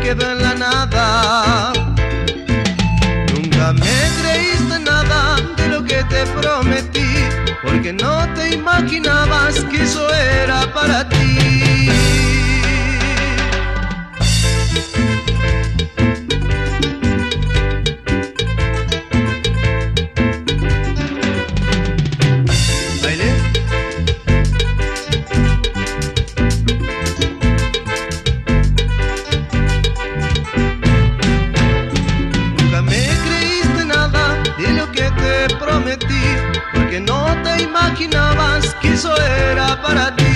quedó en la nada. Nunca me creíste nada de lo que te prometí, porque no te imaginabas que eso era para ti. Porque no te imaginabas que eso era para ti.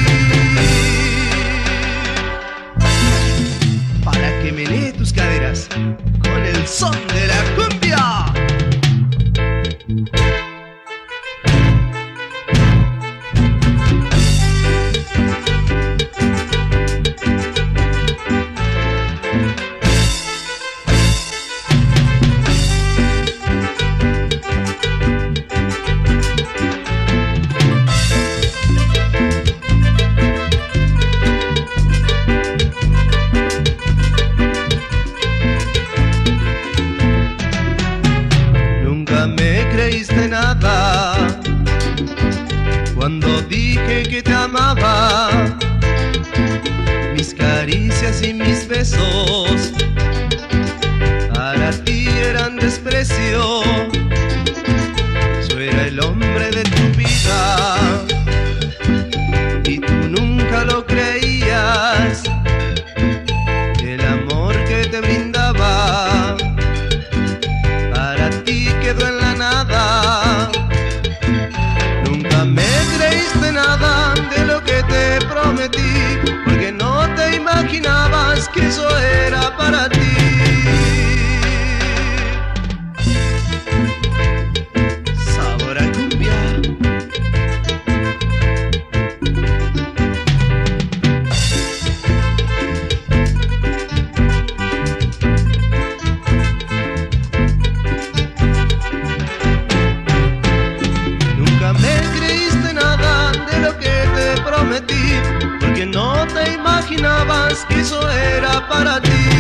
Para que menee tus caderas con el son de la cumbia. Me creíste nada cuando dije que te amaba. Mis caricias y mis besos para ti eran desprecio. Yo era el hombre de tu vida y tú nunca lo creías. El amor que te brindaba para ti quedó en la nada. Nunca me creíste nada de lo que te prometí, porque no te imaginabas que eso era para ti. Sabor a cumbia. Porque no te imaginabas que eso era para ti.